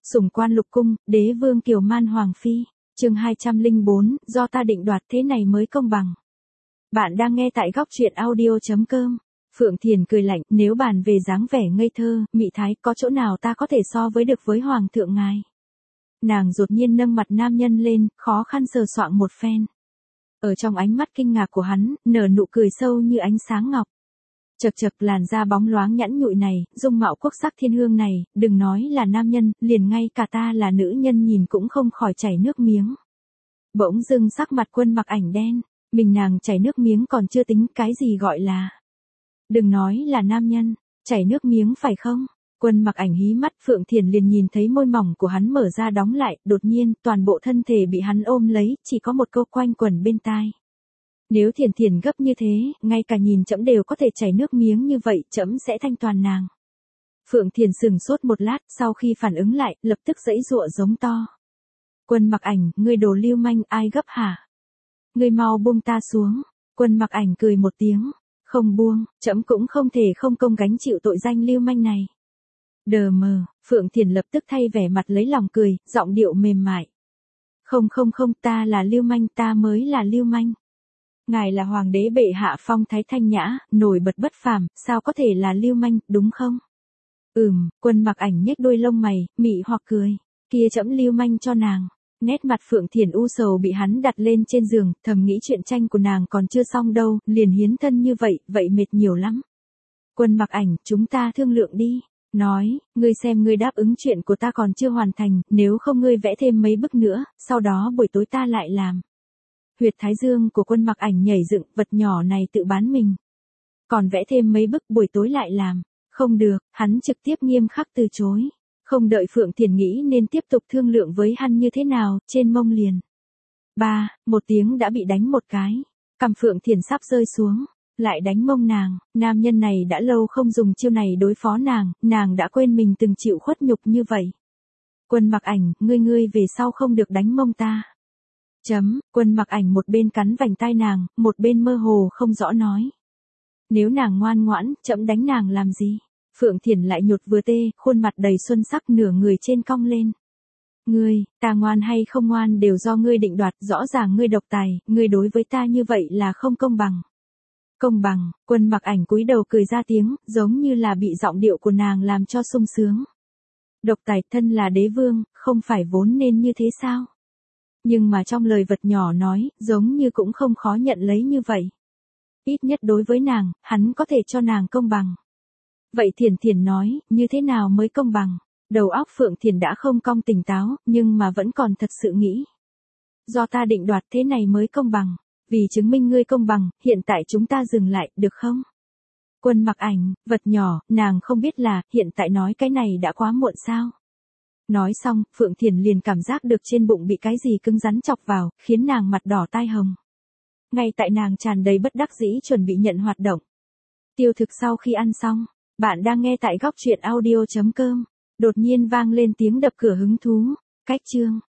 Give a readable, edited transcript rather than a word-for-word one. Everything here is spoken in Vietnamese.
Sủng quan lục cung, đế vương kiều man hoàng phi. Chương 204, do ta định đoạt thế này mới công bằng. Bạn đang nghe tại góc truyện audio.com. Phượng Thiền cười lạnh, nếu bàn về dáng vẻ ngây thơ, mị thái, có chỗ nào ta có thể so với được với hoàng thượng ngài. Nàng đột nhiên nâng mặt nam nhân lên, khó khăn sờ soạng một phen. Ở trong ánh mắt kinh ngạc của hắn, nở nụ cười sâu như ánh sáng ngọc. Chật chật, làn da bóng loáng nhẵn nhụi này, dung mạo quốc sắc thiên hương này, đừng nói là nam nhân, liền ngay cả ta là nữ nhân nhìn cũng không khỏi chảy nước miếng. Bỗng dưng sắc mặt Quân Mặc Ảnh đen, mình nàng chảy nước miếng còn chưa tính, cái gì gọi là. Đừng nói là nam nhân, chảy nước miếng phải không? Quân Mặc Ảnh hí mắt, Phượng Thiền liền nhìn thấy môi mỏng của hắn mở ra đóng lại, đột nhiên, toàn bộ thân thể bị hắn ôm lấy, chỉ có một câu quanh quẩn bên tai. Nếu Thiền Thiền gấp như thế, ngay cả nhìn trẫm đều có thể chảy nước miếng như vậy, trẫm sẽ thanh toàn nàng. Phượng Thiền sừng sốt một lát, sau khi phản ứng lại, lập tức giãy giụa giống to. Quân Mặc Ảnh, ngươi đồ lưu manh, ai gấp hả? Ngươi mau buông ta xuống. Quân Mặc Ảnh cười một tiếng, không buông, trẫm cũng không thể không công gánh chịu tội danh lưu manh này. Đờ mờ, Phượng Thiền lập tức thay vẻ mặt lấy lòng cười, giọng điệu mềm mại. Không, ta là lưu manh, ta mới là lưu manh. Ngài là hoàng đế bệ hạ phong thái thanh nhã, nổi bật bất phàm, sao có thể là lưu manh, đúng không? Quân Mặc Ảnh nhếch đôi lông mày, mị hoặc cười. Kia trẫm lưu manh cho nàng. Nét mặt Phượng Thiền u sầu bị hắn đặt lên trên giường, thầm nghĩ chuyện tranh của nàng còn chưa xong đâu, liền hiến thân như vậy, vậy mệt nhiều lắm. Quân Mặc Ảnh, chúng ta thương lượng đi. Nói, ngươi xem ngươi đáp ứng chuyện của ta còn chưa hoàn thành, nếu không ngươi vẽ thêm mấy bức nữa, sau đó buổi tối ta lại làm. Huyệt thái dương của Quân Mặc Ảnh nhảy dựng, vật nhỏ này tự bán mình. Còn vẽ thêm mấy bức buổi tối lại làm. Không được, hắn trực tiếp nghiêm khắc từ chối. Không đợi Phượng Thiền nghĩ nên tiếp tục thương lượng với hắn như thế nào, trên mông liền. Một tiếng đã bị đánh một cái. Cằm Phượng Thiền sắp rơi xuống. Lại đánh mông nàng, nam nhân này đã lâu không dùng chiêu này đối phó nàng đã quên mình từng chịu khuất nhục như vậy. Quân Mặc Ảnh, ngươi về sau không được đánh mông ta. Quân Mặc Ảnh một bên cắn vành tai nàng, một bên mơ hồ không rõ nói. Nếu nàng ngoan ngoãn, trẫm đánh nàng làm gì? Phượng Thiền lại nhột vừa tê, khuôn mặt đầy xuân sắc, nửa người trên cong lên. Ngươi, ta ngoan hay không ngoan đều do ngươi định đoạt, rõ ràng ngươi độc tài, ngươi đối với ta như vậy là không công bằng. Công bằng, Quân Mặc Ảnh cúi đầu cười ra tiếng, giống như là bị giọng điệu của nàng làm cho sung sướng. Độc tài, thân là đế vương, không phải vốn nên như thế sao? Nhưng mà trong lời vật nhỏ nói, giống như cũng không khó nhận lấy như vậy. Ít nhất đối với nàng, hắn có thể cho nàng công bằng. Vậy Thiền nói, như thế nào mới công bằng? Đầu óc Phượng Thiền đã không cong tỉnh táo, nhưng mà vẫn còn thật sự nghĩ. Do ta định đoạt thế này mới công bằng. Vì chứng minh ngươi công bằng, hiện tại chúng ta dừng lại, được không? Quân Mặc Ảnh, vật nhỏ, nàng không biết là, hiện tại nói cái này đã quá muộn sao? Nói xong, Phượng Thiền liền cảm giác được trên bụng bị cái gì cứng rắn chọc vào, khiến nàng mặt đỏ tai hồng. Ngay tại nàng tràn đầy bất đắc dĩ chuẩn bị nhận hoạt động. Tiêu thực sau khi ăn xong, bạn đang nghe tại góc truyện audio.com, đột nhiên vang lên tiếng đập cửa hứng thú. Cách chương.